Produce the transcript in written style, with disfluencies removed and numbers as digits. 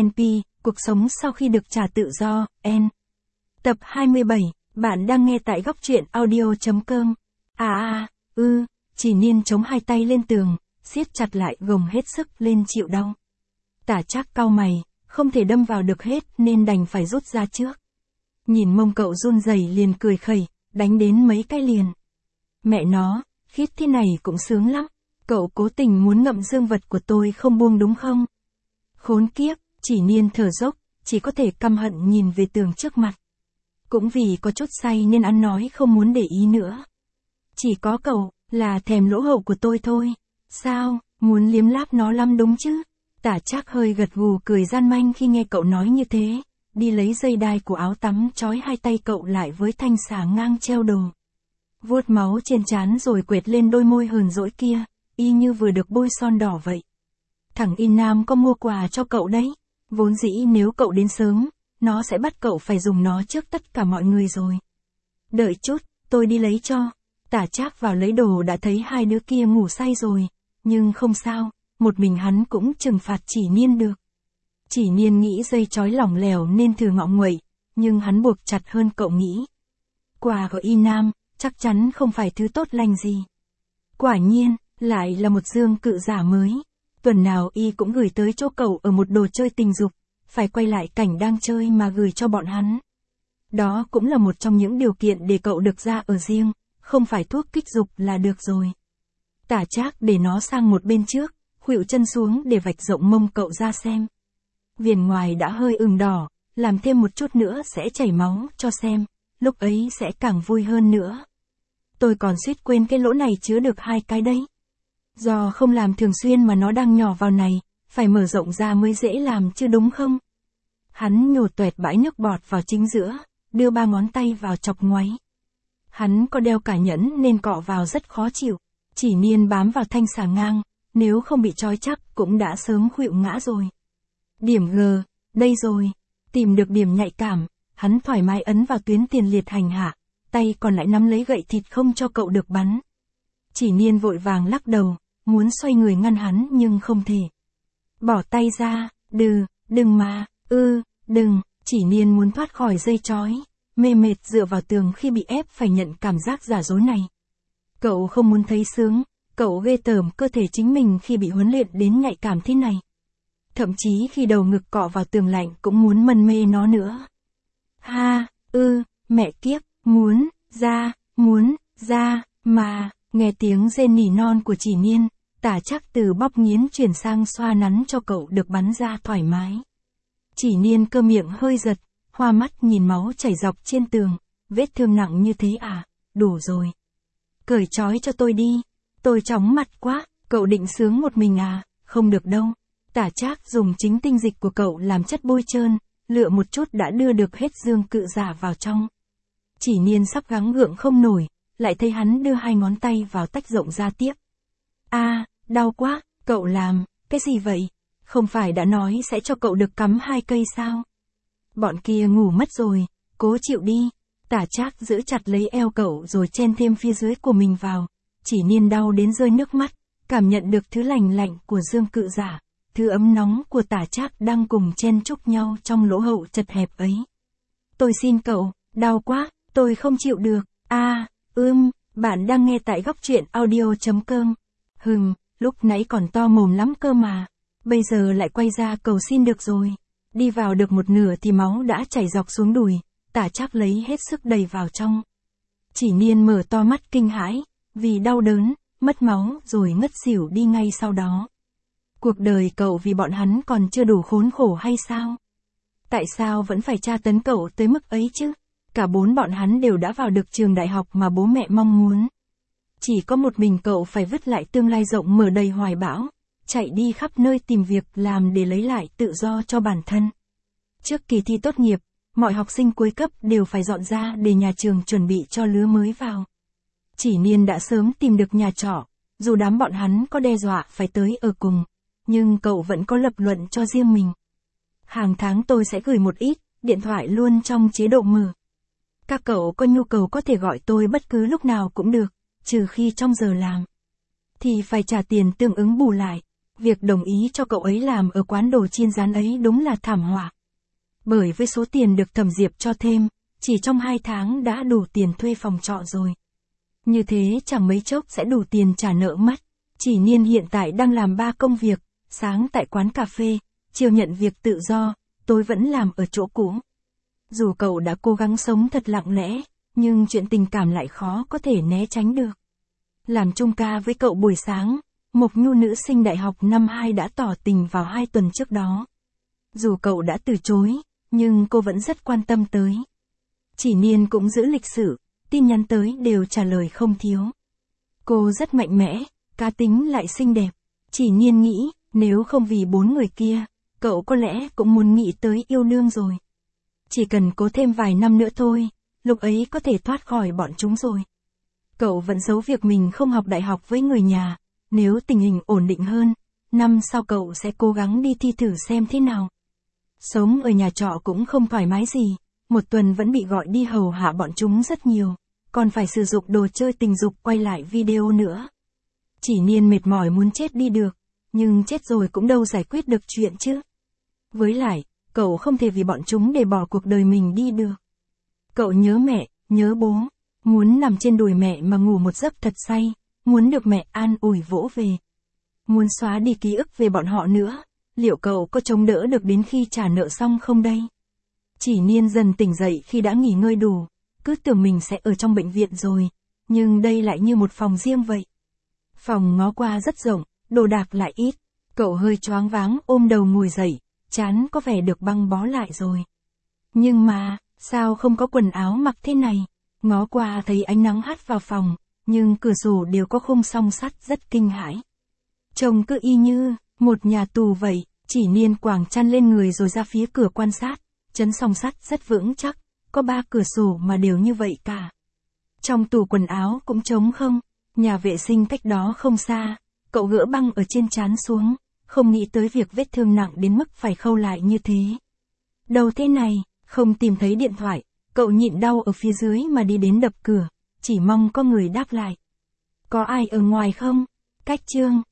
NP, cuộc sống sau khi được trả tự do, N. Tập 27, bạn đang nghe tại góc truyện audio.com. Chỉ Niên chống hai tay lên tường, siết chặt lại gồng hết sức lên chịu đau. Tả Trác cau mày, không thể đâm vào được hết nên đành phải rút ra trước. Nhìn mông cậu run rẩy liền cười khẩy, đánh đến mấy cái liền. Mẹ nó, khít thế này cũng sướng lắm, cậu cố tình muốn ngậm dương vật của tôi không buông đúng không? Khốn kiếp, Chỉ Niên thở dốc, chỉ có thể căm hận nhìn về tường trước mặt. Cũng vì có chút say nên ăn nói không muốn để ý nữa. Chỉ có cậu, là thèm lỗ hậu của tôi thôi. Sao, muốn liếm láp nó lắm đúng chứ? Tả Trác hơi gật gù cười gian manh khi nghe cậu nói như thế, đi lấy dây đai của áo tắm trói hai tay cậu lại với thanh xà ngang treo đồ. Vuốt máu trên trán rồi quệt lên đôi môi hờn dỗi kia, y như vừa được bôi son đỏ vậy. Thằng Y Nam có mua quà cho cậu đấy, vốn dĩ nếu cậu đến sớm, nó sẽ bắt cậu phải dùng nó trước tất cả mọi người rồi. Đợi chút, tôi đi lấy cho. Tả Trác vào lấy đồ đã thấy hai đứa kia ngủ say rồi, nhưng không sao, một mình hắn cũng trừng phạt Chỉ Niên được. Chỉ Niên nghĩ dây trói lỏng lẻo nên thử ngọ nguậy, nhưng hắn buộc chặt hơn cậu nghĩ. Quà của Y Nam, chắc chắn không phải thứ tốt lành gì. Quả nhiên, lại là một dương cự giả mới. Tuần nào y cũng gửi tới chỗ cậu ở một đồ chơi tình dục, phải quay lại cảnh đang chơi mà gửi cho bọn hắn. Đó cũng là một trong những điều kiện để cậu được ra ở riêng, không phải thuốc kích dục là được rồi. Tả Trác để nó sang một bên trước, khuỵu chân xuống để vạch rộng mông cậu ra xem. Viền ngoài đã hơi ửng đỏ, làm thêm một chút nữa sẽ chảy máu cho xem, lúc ấy sẽ càng vui hơn nữa. Tôi còn suýt quên cái lỗ này chứa được hai cái đấy. Do không làm thường xuyên mà nó đang nhỏ vào này, phải mở rộng ra mới dễ làm chứ đúng không? Hắn nhổ toẹt bãi nước bọt vào chính giữa, đưa ba ngón tay vào chọc ngoáy. Hắn có đeo cả nhẫn nên cọ vào rất khó chịu. Chỉ Niên bám vào thanh xà ngang, nếu không bị trói chắc cũng đã sớm khuỵu ngã rồi. Điểm G, đây rồi. Tìm được điểm nhạy cảm, hắn thoải mái ấn vào tuyến tiền liệt hành hạ, tay còn lại nắm lấy gậy thịt không cho cậu được bắn. Chỉ Niên vội vàng lắc đầu, muốn xoay người ngăn hắn nhưng không thể. Bỏ tay ra, đừng mà, đừng, Chỉ Niên muốn thoát khỏi dây trói, mê mệt dựa vào tường khi bị ép phải nhận cảm giác giả dối này. Cậu không muốn thấy sướng, cậu ghê tởm cơ thể chính mình khi bị huấn luyện đến nhạy cảm thế này. Thậm chí khi đầu ngực cọ vào tường lạnh cũng muốn mân mê nó nữa. Mẹ kiếp, muốn ra, mà, nghe tiếng rên nỉ non của Chỉ Niên, Tả Trác từ bóp nghiến chuyển sang xoa nắn cho cậu được bắn ra thoải mái. Chỉ Niên cơ miệng hơi giật, hoa mắt nhìn máu chảy dọc trên tường, vết thương nặng như thế à, đủ rồi. Cởi trói cho tôi đi, tôi chóng mặt quá, cậu định sướng một mình à, không được đâu. Tả Trác dùng chính tinh dịch của cậu làm chất bôi trơn, lựa một chút đã đưa được hết dương cự giả vào trong. Chỉ Niên sắp gắng gượng không nổi, lại thấy hắn đưa hai ngón tay vào tách rộng ra tiếp. Đau quá, cậu làm, cái gì vậy? Không phải đã nói sẽ cho cậu được cắm 2 cây sao? Bọn kia ngủ mất rồi, cố chịu đi. Tả Trác giữ chặt lấy eo cậu rồi chen thêm phía dưới của mình vào. Chỉ Niên đau đến rơi nước mắt, cảm nhận được thứ lành lạnh của dương cự giả, thứ ấm nóng của Tả Trác đang cùng chen chúc nhau trong lỗ hậu chật hẹp ấy. Tôi xin cậu, đau quá, tôi không chịu được. Bạn đang nghe tại góc truyện audio.com. Lúc nãy còn to mồm lắm cơ mà, bây giờ lại quay ra cầu xin được rồi. Đi vào được một nửa thì máu đã chảy dọc xuống đùi, Tả Trác lấy hết sức đẩy vào trong. Chỉ Niên mở to mắt kinh hãi, vì đau đớn, mất máu rồi ngất xỉu đi ngay sau đó. Cuộc đời cậu vì bọn hắn còn chưa đủ khốn khổ hay sao? Tại sao vẫn phải tra tấn cậu tới mức ấy chứ? Cả 4 bọn hắn đều đã vào được trường đại học mà bố mẹ mong muốn. Chỉ có một mình cậu phải vứt lại tương lai rộng mở đầy hoài bão, chạy đi khắp nơi tìm việc làm để lấy lại tự do cho bản thân. Trước kỳ thi tốt nghiệp, mọi học sinh cuối cấp đều phải dọn ra để nhà trường chuẩn bị cho lứa mới vào. Chỉ Niên đã sớm tìm được nhà trọ, dù đám bọn hắn có đe dọa phải tới ở cùng, nhưng cậu vẫn có lập luận cho riêng mình. Hàng tháng tôi sẽ gửi một ít, điện thoại luôn trong chế độ mở. Các cậu có nhu cầu có thể gọi tôi bất cứ lúc nào cũng được, trừ khi trong giờ làm. Thì phải trả tiền tương ứng bù lại. Việc đồng ý cho cậu ấy làm ở quán đồ chiên rán ấy đúng là thảm họa. Bởi với số tiền được Thẩm Diệp cho thêm, chỉ trong 2 tháng đã đủ tiền thuê phòng trọ rồi. Như thế chẳng mấy chốc sẽ đủ tiền trả nợ mất. Chỉ Niên hiện tại đang làm 3 công việc, sáng tại quán cà phê, chiều nhận việc tự do, tối vẫn làm ở chỗ cũ. Dù cậu đã cố gắng sống thật lặng lẽ, nhưng chuyện tình cảm lại khó có thể né tránh được. Làm chung ca với cậu buổi sáng, Mộc Nhu nữ sinh đại học năm 2 đã tỏ tình vào 2 tuần trước đó. Dù cậu đã từ chối, nhưng cô vẫn rất quan tâm tới. Chỉ Niên cũng giữ lịch sự, tin nhắn tới đều trả lời không thiếu. Cô rất mạnh mẽ, cá tính lại xinh đẹp. Chỉ Niên nghĩ, nếu không vì 4 người kia, cậu có lẽ cũng muốn nghĩ tới yêu đương rồi. Chỉ cần cố thêm vài năm nữa thôi, lúc ấy có thể thoát khỏi bọn chúng rồi. Cậu vẫn giấu việc mình không học đại học với người nhà, nếu tình hình ổn định hơn, năm sau cậu sẽ cố gắng đi thi thử xem thế nào. Sống ở nhà trọ cũng không thoải mái gì, một tuần vẫn bị gọi đi hầu hạ bọn chúng rất nhiều, còn phải sử dụng đồ chơi tình dục quay lại video nữa. Chỉ Niên mệt mỏi muốn chết đi được, nhưng chết rồi cũng đâu giải quyết được chuyện chứ. Với lại, cậu không thể vì bọn chúng để bỏ cuộc đời mình đi được. Cậu nhớ mẹ, nhớ bố, muốn nằm trên đùi mẹ mà ngủ một giấc thật say, muốn được mẹ an ủi vỗ về. Muốn xóa đi ký ức về bọn họ nữa, liệu cậu có chống đỡ được đến khi trả nợ xong không đây? Chỉ Niên dần tỉnh dậy khi đã nghỉ ngơi đủ, cứ tưởng mình sẽ ở trong bệnh viện rồi, nhưng đây lại như một phòng riêng vậy. Phòng ngó qua rất rộng, đồ đạc lại ít, cậu hơi choáng váng ôm đầu ngồi dậy, trán có vẻ được băng bó lại rồi. Nhưng mà, sao không có quần áo mặc thế này? Ngó qua thấy ánh nắng hắt vào phòng, nhưng cửa sổ đều có khung song sắt rất kinh hãi. Trông cứ y như một nhà tù vậy. Chỉ Niên quàng chăn lên người rồi ra phía cửa quan sát, chấn song sắt rất vững chắc, có 3 cửa sổ mà đều như vậy cả. Trong tủ quần áo cũng trống không, nhà vệ sinh cách đó không xa, cậu gỡ băng ở trên trán xuống, không nghĩ tới việc vết thương nặng đến mức phải khâu lại như thế. Đâu thế này, không tìm thấy điện thoại, cậu nhịn đau ở phía dưới mà đi đến đập cửa, chỉ mong có người đáp lại. Có ai ở ngoài không? Cách Trương,